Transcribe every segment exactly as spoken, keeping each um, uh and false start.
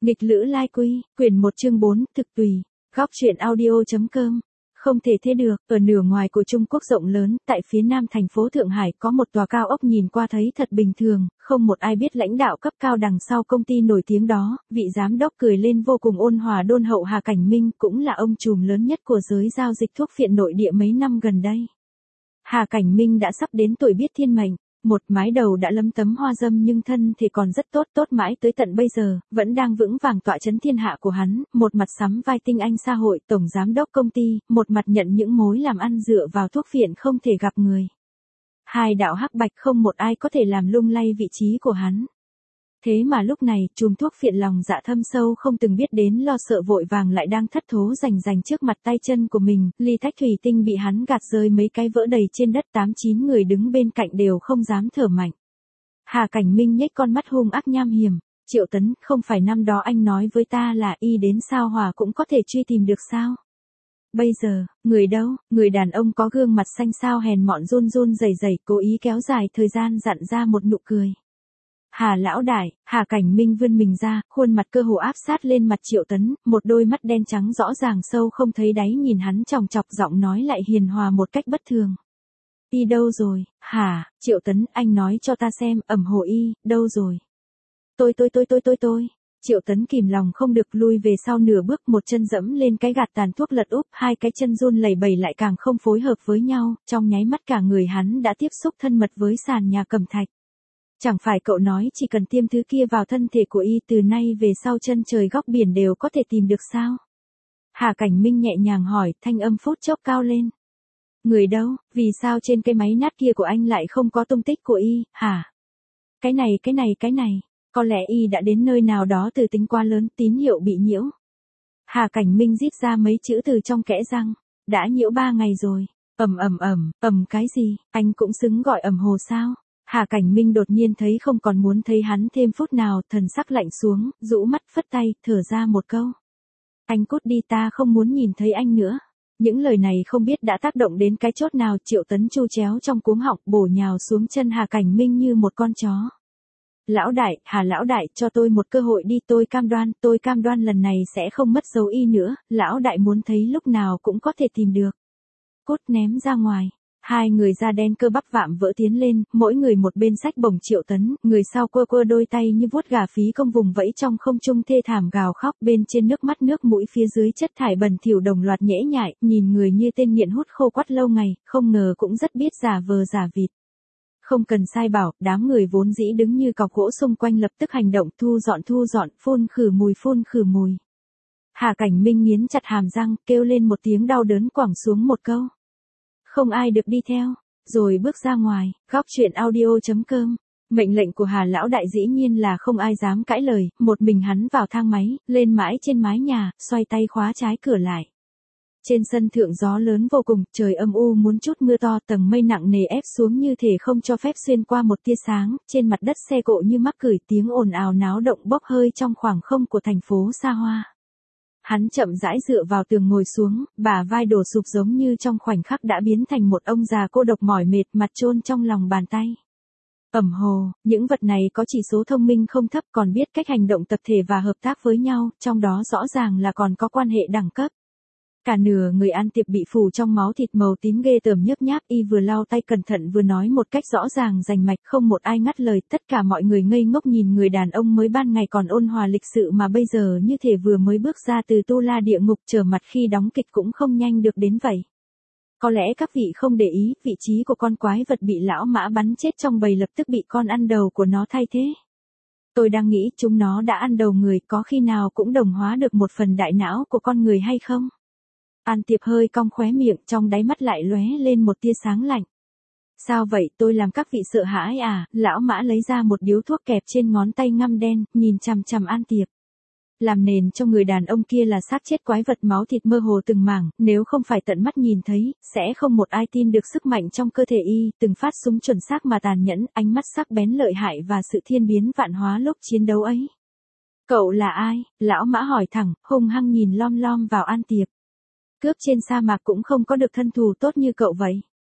Nghịch lữ lai quy, quyển một chương bốn, thực tùy, góc truyện audio.com. Không thể thế được, ở nửa ngoài của Trung Quốc rộng lớn, tại phía nam thành phố Thượng Hải có một tòa cao ốc nhìn qua thấy thật bình thường, không một ai biết lãnh đạo cấp cao đằng sau công ty nổi tiếng đó, vị giám đốc cười lên vô cùng ôn hòa đôn hậu Hà Cảnh Minh cũng là ông trùm lớn nhất của giới giao dịch thuốc phiện nội địa mấy năm gần đây. Hà Cảnh Minh đã sắp đến tuổi biết thiên mệnh. Một mái đầu đã lấm tấm hoa dâm nhưng thân thì còn rất tốt tốt mãi tới tận bây giờ, vẫn đang vững vàng tọa chấn thiên hạ của hắn, một mặt sắm vai tinh anh xã hội tổng giám đốc công ty, một mặt nhận những mối làm ăn dựa vào thuốc phiện không thể gặp người. Hai đạo hắc bạch không một ai có thể làm lung lay vị trí của hắn. Thế mà lúc này, chùm thuốc phiện lòng dạ thâm sâu không từng biết đến lo sợ vội vàng lại đang thất thố rành rành trước mặt tay chân của mình, ly thách thủy tinh bị hắn gạt rơi mấy cái vỡ đầy trên đất, tám chín người đứng bên cạnh đều không dám thở mạnh. Hà Cảnh Minh nhếch con mắt hung ác nham hiểm, Triệu Tấn, không phải năm đó anh nói với ta là y đến sao Hòa cũng có thể truy tìm được sao? Bây giờ, người đâu? Người đàn ông có gương mặt xanh xao hèn mọn run run rẩy rẩy cố ý kéo dài thời gian dặn ra một nụ cười. Hà lão đại, Hà Cảnh Minh vươn mình ra, khuôn mặt cơ hồ áp sát lên mặt Triệu Tấn, một đôi mắt đen trắng rõ ràng sâu không thấy đáy nhìn hắn chòng chọc, giọng nói lại hiền hòa một cách bất thường. Y đâu rồi, hả, Triệu Tấn, anh nói cho ta xem, ẩm hồ y, đâu rồi? Tôi tôi tôi tôi tôi tôi. Triệu Tấn kìm lòng không được lui về sau nửa bước, một chân dẫm lên cái gạt tàn thuốc lật úp, hai cái chân run lẩy bẩy lại càng không phối hợp với nhau, trong nháy mắt cả người hắn đã tiếp xúc thân mật với sàn nhà cẩm thạch. Chẳng phải cậu nói chỉ cần tiêm thứ kia vào thân thể của y từ nay về sau chân trời góc biển đều có thể tìm được sao? Hà Cảnh Minh nhẹ nhàng hỏi, thanh âm phút chốc cao lên. Người đâu, vì sao trên cái máy nát kia của anh lại không có tung tích của y, hả? Cái này cái này cái này, có lẽ y đã đến nơi nào đó từ tính quá lớn, tín hiệu bị nhiễu. Hà Cảnh Minh rít ra mấy chữ từ trong kẽ răng, đã nhiễu ba ngày rồi, ầm ầm ầm, ầm cái gì, anh cũng xứng gọi ầm hồ sao? Hà Cảnh Minh đột nhiên thấy không còn muốn thấy hắn thêm phút nào, thần sắc lạnh xuống, rũ mắt phất tay, thở ra một câu. Anh cút đi, ta không muốn nhìn thấy anh nữa. Những lời này không biết đã tác động đến cái chốt nào, Triệu Tấn chu chéo trong cuống họng, bổ nhào xuống chân Hà Cảnh Minh như một con chó. Lão đại, Hà lão đại, cho tôi một cơ hội đi, tôi cam đoan, tôi cam đoan lần này sẽ không mất dấu y nữa, lão đại muốn thấy lúc nào cũng có thể tìm được. Cút, ném ra ngoài. Hai người da đen cơ bắp vạm vỡ tiến lên, mỗi người một bên xách bổng Triệu Tấn, người sau quơ quơ đôi tay như vuốt gà phí công vùng vẫy trong không trung thê thảm gào khóc, bên trên nước mắt nước mũi, phía dưới chất thải bẩn thỉu đồng loạt nhễ nhại, nhìn người như tên nghiện hút khô quắt lâu ngày, không ngờ cũng rất biết giả vờ giả vịt. Không cần sai bảo, đám người vốn dĩ đứng như cọc gỗ xung quanh lập tức hành động, thu dọn thu dọn, phun khử mùi phun khử mùi. Hà Cảnh Minh nghiến chặt hàm răng, kêu lên một tiếng đau đớn quẳng xuống một câu. Không ai được đi theo, rồi bước ra ngoài, góc truyện audio.com. Mệnh lệnh của Hà lão đại dĩ nhiên là không ai dám cãi lời, một mình hắn vào thang máy, lên mãi trên mái nhà, xoay tay khóa trái cửa lại. Trên sân thượng gió lớn vô cùng, trời âm u muốn chút mưa to, tầng mây nặng nề ép xuống như thể không cho phép xuyên qua một tia sáng, trên mặt đất xe cộ như mắc cửi, tiếng ồn ào náo động bốc hơi trong khoảng không của thành phố xa hoa. Hắn chậm rãi dựa vào tường ngồi xuống, bả vai đổ sụp giống như trong khoảnh khắc đã biến thành một ông già cô độc mỏi mệt, mặt chôn trong lòng bàn tay. Ẩm hồ, những vật này có chỉ số thông minh không thấp, còn biết cách hành động tập thể và hợp tác với nhau, trong đó rõ ràng là còn có quan hệ đẳng cấp. Cả nửa người An Tiệp bị phủ trong máu thịt màu tím ghê tởm nhớp nháp, y vừa lau tay cẩn thận vừa nói một cách rõ ràng rành mạch, không một ai ngắt lời, tất cả mọi người ngây ngốc nhìn người đàn ông mới ban ngày còn ôn hòa lịch sự mà bây giờ như thể vừa mới bước ra từ tu la địa ngục, trở mặt khi đóng kịch cũng không nhanh được đến vậy. Có lẽ các vị không để ý, vị trí của con quái vật bị lão mã bắn chết trong bầy lập tức bị con ăn đầu của nó thay thế. Tôi đang nghĩ chúng nó đã ăn đầu người, có khi nào cũng đồng hóa được một phần đại não của con người hay không? An Tiệp hơi cong khóe miệng, trong đáy mắt lại lóe lên một tia sáng lạnh. Sao vậy, tôi làm các vị sợ hãi à? Lão mã lấy ra một điếu thuốc kẹp trên ngón tay ngăm đen, nhìn chằm chằm An Tiệp. Làm nền cho người đàn ông kia là xác chết quái vật máu thịt mơ hồ từng mảng, nếu không phải tận mắt nhìn thấy, sẽ không một ai tin được sức mạnh trong cơ thể y, từng phát súng chuẩn xác mà tàn nhẫn, ánh mắt sắc bén lợi hại và sự thiên biến vạn hóa lúc chiến đấu ấy. Cậu là ai? Lão mã hỏi thẳng, hung hăng nhìn lom lom vào An Tiệp. Cướp trên sa mạc cũng không có được thân thù tốt như cậu vậy.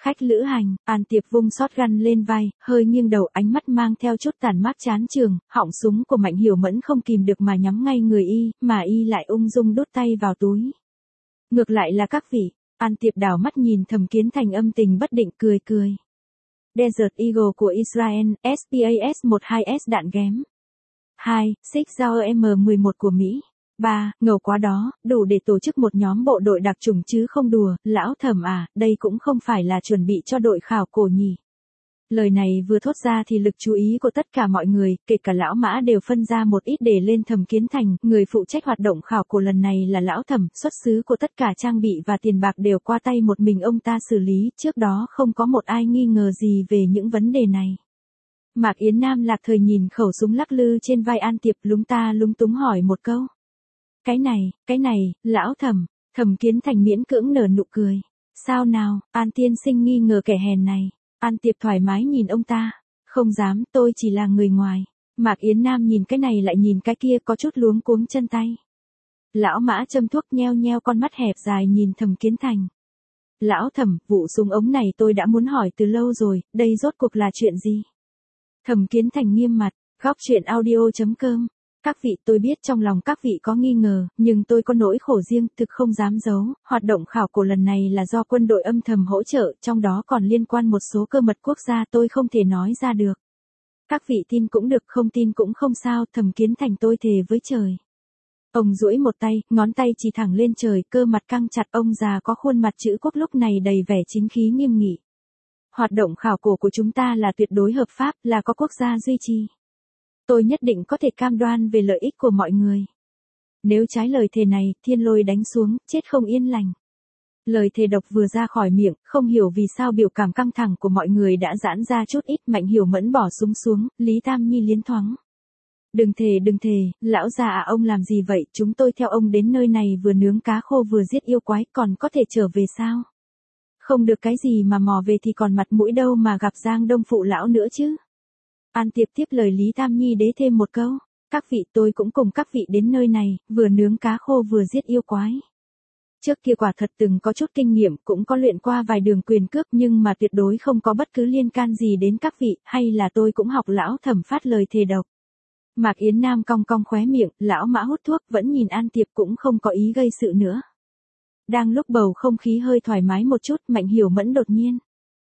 Khách lữ hành, An Tiệp vung shotgun lên vai, hơi nghiêng đầu, ánh mắt mang theo chút tàn mát chán trường, họng súng của Mạnh Hiểu Mẫn không kìm được mà nhắm ngay người y, mà y lại ung dung đút tay vào túi. Ngược lại là các vị, An Tiệp đảo mắt nhìn Thẩm Kiến Thành âm tình bất định cười cười. Desert Eagle của Israel, ét pê a ét mười hai S đạn ghém. hai. Sig Sauer M mười một của Mỹ. ba. Ngầu quá đó, đủ để tổ chức một nhóm bộ đội đặc chủng chứ không đùa, lão Thẩm à, đây cũng không phải là chuẩn bị cho đội khảo cổ nhỉ. Lời này vừa thốt ra thì lực chú ý của tất cả mọi người, kể cả lão Mã đều phân ra một ít để lên Thẩm Kiến Thành, người phụ trách hoạt động khảo cổ lần này là lão Thẩm, xuất xứ của tất cả trang bị và tiền bạc đều qua tay một mình ông ta xử lý, trước đó không có một ai nghi ngờ gì về những vấn đề này. Mạc Yến Nam lạc thời nhìn khẩu súng lắc lư trên vai An Tiệp lúng ta lúng túng hỏi một câu. Cái này, cái này, lão Thẩm, Thẩm Kiến Thành miễn cưỡng nở nụ cười. Sao nào, An tiên sinh nghi ngờ kẻ hèn này. An Tiệp thoải mái nhìn ông ta. Không dám, tôi chỉ là người ngoài. Mạc Yến Nam nhìn cái này lại nhìn cái kia có chút luống cuống chân tay. Lão Mã châm thuốc nheo nheo con mắt hẹp dài nhìn Thẩm Kiến Thành. Lão Thẩm, vụ súng ống này tôi đã muốn hỏi từ lâu rồi, đây rốt cuộc là chuyện gì? Thẩm Kiến Thành nghiêm mặt, góc chuyện audio chấm com. Các vị, tôi biết trong lòng các vị có nghi ngờ, nhưng tôi có nỗi khổ riêng, thực không dám giấu, hoạt động khảo cổ lần này là do quân đội âm thầm hỗ trợ, trong đó còn liên quan một số cơ mật quốc gia tôi không thể nói ra được. Các vị tin cũng được, không tin cũng không sao, Thẩm Kiến Thành tôi thề với trời. Ông duỗi một tay, ngón tay chỉ thẳng lên trời, cơ mặt căng chặt, ông già có khuôn mặt chữ quốc lúc này đầy vẻ chính khí nghiêm nghị. Hoạt động khảo cổ của chúng ta là tuyệt đối hợp pháp, là có quốc gia duy trì. Tôi nhất định có thể cam đoan về lợi ích của mọi người. Nếu trái lời thề này, thiên lôi đánh xuống, chết không yên lành. Lời thề độc vừa ra khỏi miệng, không hiểu vì sao biểu cảm căng thẳng của mọi người đã giãn ra chút ít. Mạnh Hiểu Mẫn bỏ súng xuống, Lý Tam Nhi liến thoáng. Đừng thề đừng thề, lão già à, ông làm gì vậy, chúng tôi theo ông đến nơi này vừa nướng cá khô vừa giết yêu quái, còn có thể trở về sao? Không được cái gì mà mò về thì còn mặt mũi đâu mà gặp Giang Đông phụ lão nữa chứ. An Tiệp tiếp lời Lý Tam Nhi đế thêm một câu. Các vị, tôi cũng cùng các vị đến nơi này, vừa nướng cá khô vừa giết yêu quái. Trước kia quả thật từng có chút kinh nghiệm, cũng có luyện qua vài đường quyền cước, nhưng mà tuyệt đối không có bất cứ liên can gì đến các vị, hay là tôi cũng học lão Thẩm phát lời thề độc. Mạc Yến Nam cong cong khóe miệng, lão Mã hút thuốc, vẫn nhìn An Tiệp cũng không có ý gây sự nữa. Đang lúc bầu không khí hơi thoải mái một chút, Mạnh Hiểu Mẫn đột nhiên.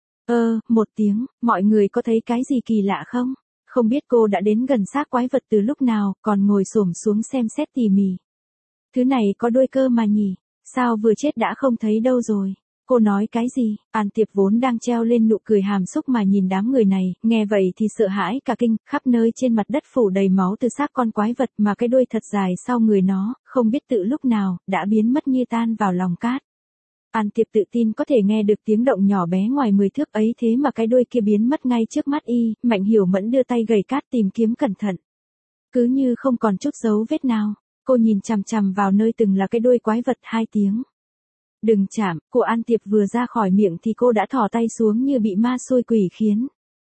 Ơ, một tiếng, mọi người có thấy cái gì kỳ lạ không? Không biết cô đã đến gần xác quái vật từ lúc nào, còn ngồi xổm xuống xem xét tỉ mỉ. Thứ này có đuôi cơ mà nhỉ, sao vừa chết đã không thấy đâu rồi? Cô nói cái gì? An Tiệp vốn đang treo lên nụ cười hàm xúc mà nhìn đám người này, nghe vậy thì sợ hãi cả kinh, khắp nơi trên mặt đất phủ đầy máu từ xác con quái vật mà cái đuôi thật dài sau người nó, không biết tự lúc nào, đã biến mất như tan vào lòng cát. An Tiệp tự tin có thể nghe được tiếng động nhỏ bé ngoài mười thước ấy, thế mà cái đuôi kia biến mất ngay trước mắt y. Mạnh Hiểu Mẫn đưa tay gầy cát tìm kiếm cẩn thận. Cứ như không còn chút dấu vết nào, cô nhìn chằm chằm vào nơi từng là cái đuôi quái vật hai tiếng. Đừng chạm, của An Tiệp vừa ra khỏi miệng thì cô đã thò tay xuống như bị ma xôi quỷ khiến.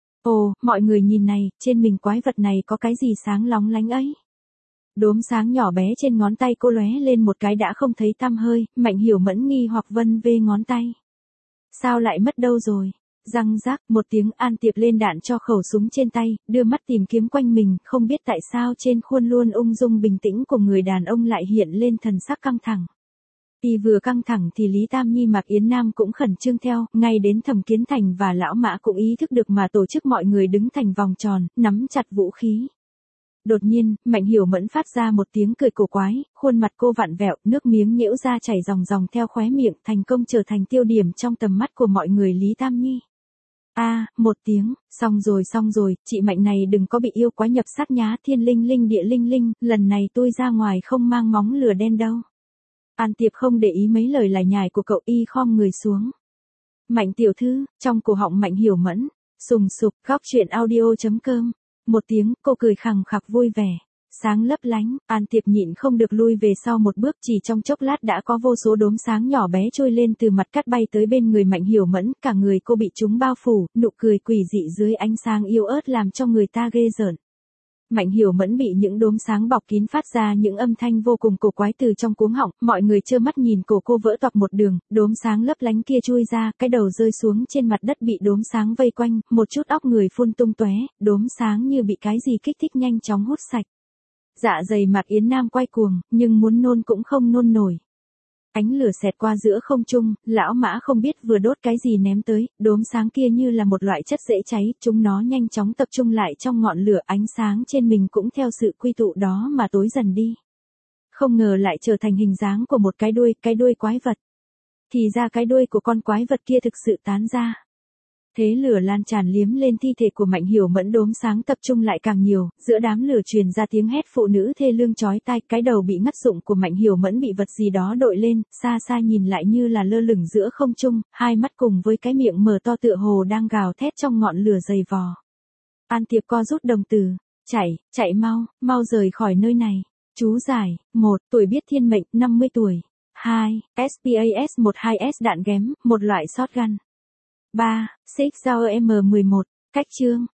Ồ, mọi người nhìn này, trên mình quái vật này có cái gì sáng lóng lánh ấy? Đốm sáng nhỏ bé trên ngón tay cô lóe lên một cái đã không thấy tăm hơi, Mạnh Hiểu Mẫn nghi hoặc vân vê ngón tay. Sao lại mất đâu rồi? Răng rác, một tiếng. An Tiệp lên đạn cho khẩu súng trên tay, đưa mắt tìm kiếm quanh mình, không biết tại sao trên khuôn luôn ung dung bình tĩnh của người đàn ông lại hiện lên thần sắc căng thẳng. Y vừa căng thẳng thì Lý Tam Nhi Mạc Yến Nam cũng khẩn trương theo, ngay đến Thẩm Kiến Thành và lão Mã cũng ý thức được mà tổ chức mọi người đứng thành vòng tròn, nắm chặt vũ khí. Đột nhiên, Mạnh Hiểu Mẫn phát ra một tiếng cười cổ quái, khuôn mặt cô vặn vẹo, nước miếng nhễu ra chảy ròng ròng theo khóe miệng, thành công trở thành tiêu điểm trong tầm mắt của mọi người. Lý Tam Nhi. A, à, một tiếng, xong rồi xong rồi, chị Mạnh này đừng có bị yêu quái nhập sát nhá, thiên linh linh địa linh linh, lần này tôi ra ngoài không mang móng lửa đen đâu. An Tiệp không để ý mấy lời lải nhải của cậu, y khom người xuống. Mạnh tiểu thư, trong cổ họng Mạnh Hiểu Mẫn, sùng sục, góc chuyện audio chấm com. Một tiếng, cô cười khằng khặc vui vẻ, sáng lấp lánh. An Tiệp nhịn không được lui về sau một bước, chỉ trong chốc lát đã có vô số đốm sáng nhỏ bé trôi lên từ mặt cát bay tới bên người Mạnh Hiểu Mẫn, cả người cô bị chúng bao phủ, nụ cười quỷ dị dưới ánh sáng yếu ớt làm cho người ta ghê rợn. Mạnh Hiểu Mẫn bị những đốm sáng bọc kín phát ra những âm thanh vô cùng cổ quái từ trong cuống họng, mọi người trơ mắt nhìn cổ cô vỡ toạc một đường, đốm sáng lấp lánh kia chui ra, cái đầu rơi xuống trên mặt đất bị đốm sáng vây quanh, một chút óc người phun tung tóe, đốm sáng như bị cái gì kích thích nhanh chóng hút sạch. Dạ dày Mạc Yến Nam quay cuồng, nhưng muốn nôn cũng không nôn nổi. Ánh lửa xẹt qua giữa không trung, lão Mã không biết vừa đốt cái gì ném tới, đốm sáng kia như là một loại chất dễ cháy, chúng nó nhanh chóng tập trung lại trong ngọn lửa, ánh sáng trên mình cũng theo sự quy tụ đó mà tối dần đi. Không ngờ lại trở thành hình dáng của một cái đuôi, cái đuôi quái vật. Thì ra cái đuôi của con quái vật kia thực sự tán ra. Thế lửa lan tràn liếm lên thi thể của Mạnh Hiểu Mẫn, đốm sáng tập trung lại càng nhiều, giữa đám lửa truyền ra tiếng hét phụ nữ thê lương chói tai, cái đầu bị ngắt rụng của Mạnh Hiểu Mẫn bị vật gì đó đội lên, xa xa nhìn lại như là lơ lửng giữa không trung, hai mắt cùng với cái miệng mở to tựa hồ đang gào thét trong ngọn lửa dày vò. An Tiệp co rút đồng tử, chạy, chạy mau, mau rời khỏi nơi này. Chú giải, một, tuổi biết thiên mệnh, năm mươi tuổi. hai, ét pê a ét mười hai S đạn ghém, một loại shotgun. ba. Six Sauer M mười một, cách chương.